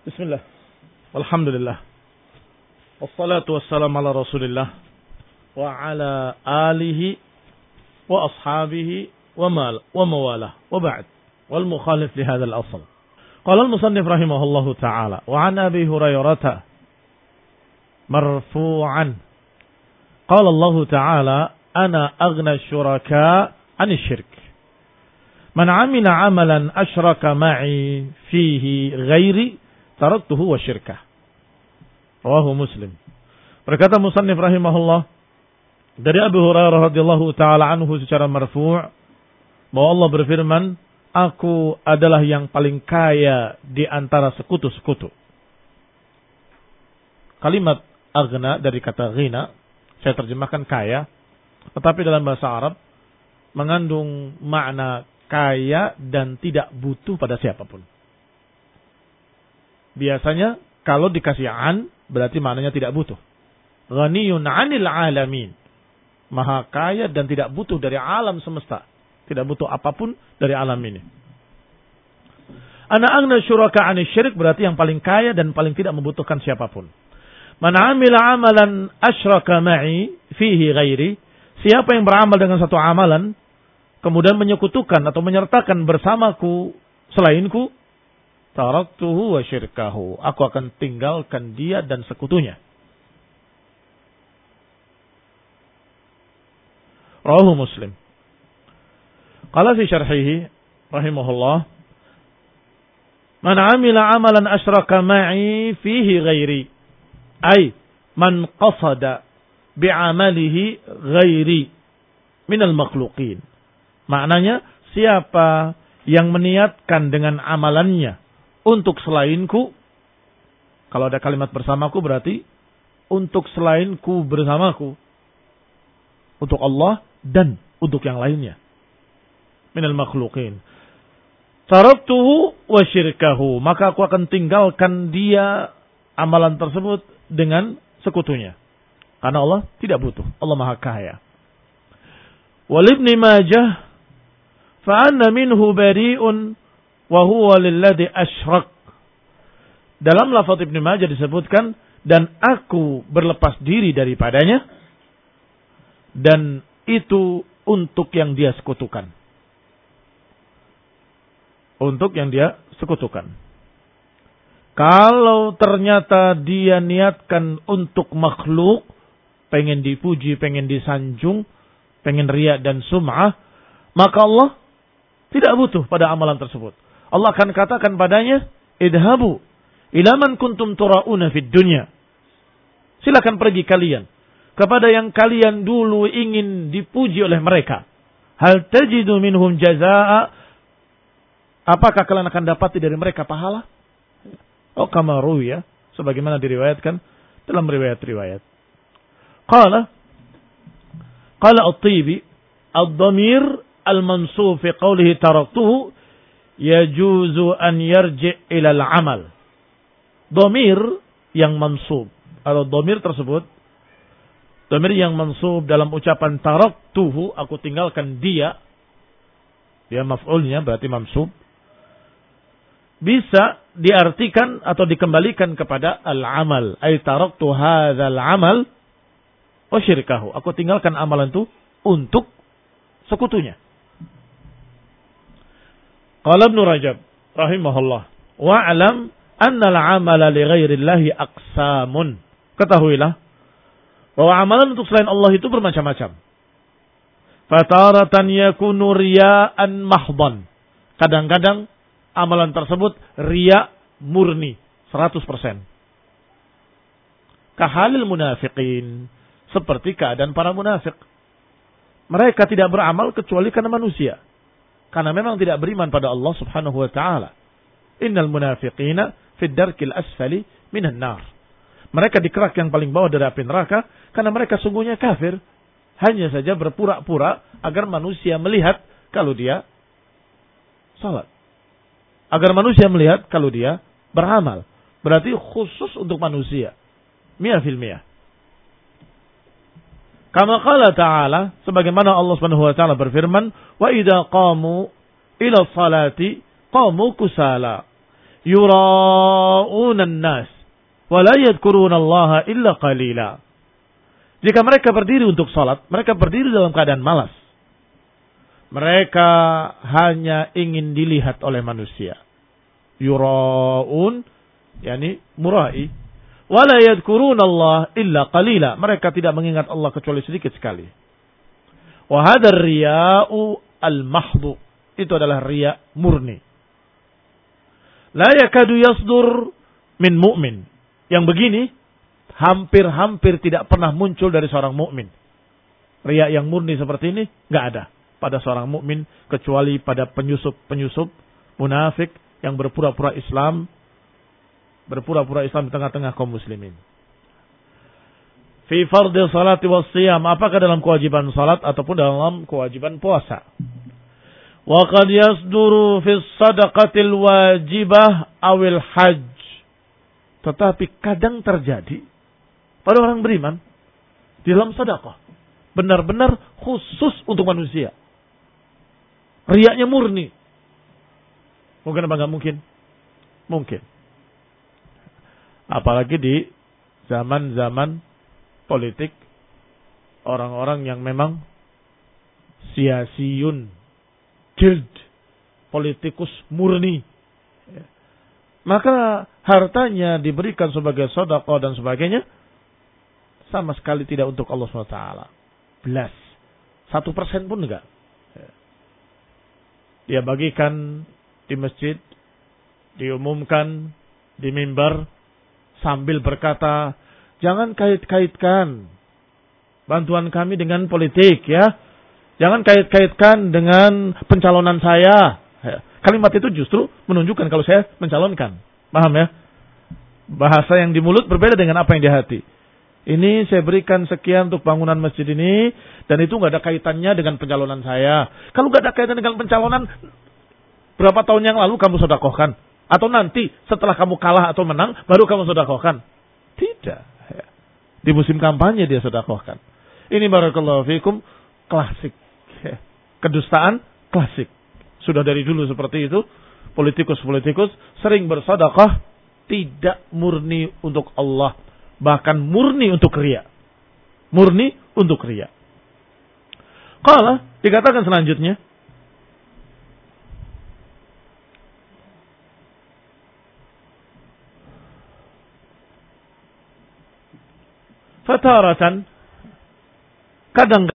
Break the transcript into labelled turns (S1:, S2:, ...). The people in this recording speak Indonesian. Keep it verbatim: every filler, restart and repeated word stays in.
S1: Bismillah. Alhamdulillah. Wassalatu wassalamu ala Rasulillah wa ala alihi wa ashabihi wa mal wa mawalah wa ba'd. Wal mukhalif li hadzal asl. Qala al-musannif rahimahullahu ta'ala wa an Abi Hurairah marfu'an. Qala Allah ta'ala ana aghna asy-syuraka 'anil syirk. Man 'amila 'amalan asyraka ma'i fihi ghairi taraktuhu wa syirkah. Rawahu Muslim. Berkata musannif rahimahullah dari Abu Hurairah radhiyallahu taala anhu secara marfu' bahwa Allah berfirman, aku adalah yang paling kaya di antara sekutu-sekutu. Kalimat aghna dari kata ghina saya terjemahkan kaya, tetapi dalam bahasa Arab mengandung makna kaya dan tidak butuh pada siapapun. Biasanya kalau dikasih an berarti maknanya tidak butuh. Ghaniyun 'anil 'alamin. Maha kaya dan tidak butuh dari alam semesta. Tidak butuh apapun dari alam ini. Ana aghna syuraka 'anil syirik berarti yang paling kaya dan paling tidak membutuhkan siapapun. Man 'amila 'amalan asyraka ma'i fihi ghairi. Siapa yang beramal dengan satu amalan kemudian menyekutukan atau menyertakan bersamaku selainku, taraktuhu wa syirkahu. Aku akan tinggalkan dia dan sekutunya. Rawahu Muslim. Qala fi syarhihi rahimahullah, man 'amila 'amalan asyraka ma'i fihi ghairi, ay man qasada bi'amalihi ghairi minal makhluqin. Maknanya siapa yang meniatkan dengan amalannya untuk selainku, kalau ada kalimat bersamaku berarti untuk selainku bersamaku, untuk Allah dan untuk yang lainnya. Minal makhluqin. Taraktuhu wa syirkahu. Maka aku akan tinggalkan dia amalan tersebut dengan sekutunya. Karena Allah tidak butuh. Allah Maha Kaya. Wal Ibni Majah fa'anna minhu bari'un wa huwa lilladhi asyrak. Dalam lafaz Ibnu Majah disebutkan, dan aku berlepas diri daripadanya, dan itu untuk yang dia sekutukan. Untuk yang dia sekutukan. Kalau ternyata dia niatkan untuk makhluk, pengen dipuji, pengen disanjung, pengen riya dan sum'ah, maka Allah tidak butuh pada amalan tersebut. Allah akan katakan padanya, idhabu ila man kuntum tura'una fid dunya. Silakan pergi kalian kepada yang kalian dulu ingin dipuji oleh mereka. Hal tajidu minhum jazaa'a. Apakah kalian akan dapati dari mereka pahala? Oh, kama ruwiya, sebagaimana diriwayatkan dalam riwayat-riwayat. Qala Qala At-Tibi, ad-dhamir al-mansub fi qawlihi taraktuhu yajuzu an yarji' ila al-amal. Dhamir yang mansub atau dhamir tersebut, dhamir yang mansub dalam ucapan taraktuhu, aku tinggalkan dia, dia maf'ulnya berarti mansub, bisa diartikan atau dikembalikan kepada al-amal. Ay taraktu hadzal amal wa syirkahu. Aku tinggalkan amalan itu untuk sekutunya. Qala Ibnu Rajab rahimahullah, wa'lam anna al-amala li ghairillahi aqsamun. Ketahuilah bahwa amalan untuk selain Allah itu bermacam-macam. Fataratan yakunu riya'an mahdhan. Kadang-kadang amalan tersebut riya murni seratus persen. Kahalil munafiqin, seperti keadaan para munafik. Mereka tidak beramal kecuali karena manusia. Karena memang tidak beriman pada Allah subhanahu wa ta'ala. Innal munafiqina fid darkil asfali minan nar. Mereka di kerak yang paling bawah dari api neraka karena mereka sungguhnya kafir. Hanya saja berpura-pura agar manusia melihat kalau dia salat. Agar manusia melihat kalau dia beramal. Berarti khusus untuk manusia. Mia fil mia. Kama qala ta'ala, sebagaimana Allah Subhanahu wa taala berfirman, wa idza qamu ila salati qamu kusala yura'una yura'una an-nas wa la yadhkuruna Allah illa qalila. Jika mereka berdiri untuk salat, mereka berdiri dalam keadaan malas. Mereka hanya ingin dilihat oleh manusia. Yura'un, yakni murai. Wa la yadhkuruna Allah illa qalila. Mereka tidak mengingat Allah kecuali sedikit sekali. Wa hadzal riya'u al-mahdhu. Itu adalah riya murni. La yakadu yasdur min mu'min. Yang begini hampir-hampir tidak pernah muncul dari seorang mukmin. Riya yang murni seperti ini enggak ada pada seorang mukmin kecuali pada penyusup-penyusup munafik yang berpura-pura Islam, berpura-pura Islam di tengah-tengah kaum muslimin. Fi fardhi salati was siyam, apakah dalam kewajiban salat ataupun dalam kewajiban puasa. Wa qad yasduru fi sadaqatil wajibah awil hajj. Tetapi kadang terjadi pada orang beriman di dalam sedekah benar-benar khusus untuk manusia. Riyanya murni. Mungkin apa enggak mungkin? Mungkin. Apalagi di zaman-zaman politik, orang-orang yang memang siasiyun, jild, politikus murni. Maka hartanya diberikan sebagai sedekah dan sebagainya, sama sekali tidak untuk Allah subhanahu wa taala. Belas. Satu persen pun enggak. Dia bagikan di masjid, diumumkan di mimbar, sambil berkata, jangan kait-kaitkan bantuan kami dengan politik ya. Jangan kait-kaitkan dengan pencalonan saya. Kalimat itu justru menunjukkan kalau saya mencalonkan. Paham ya? Bahasa yang di mulut berbeda dengan apa yang di hati. Ini saya berikan sekian untuk bangunan masjid ini, dan itu nggak ada kaitannya dengan pencalonan saya. Kalau nggak ada kaitan dengan pencalonan, berapa tahun yang lalu kamu sedekahkan? Atau nanti setelah kamu kalah atau menang, baru kamu sedekahkan? Tidak. Di musim kampanye dia sedekahkan. Ini barakallahu fikum klasik. Kedustaan klasik. Sudah dari dulu seperti itu. Politikus-politikus sering bersedekah tidak murni untuk Allah. Bahkan murni untuk riya. Murni untuk riya. Qala, dikatakan selanjutnya. Fataratan, kadang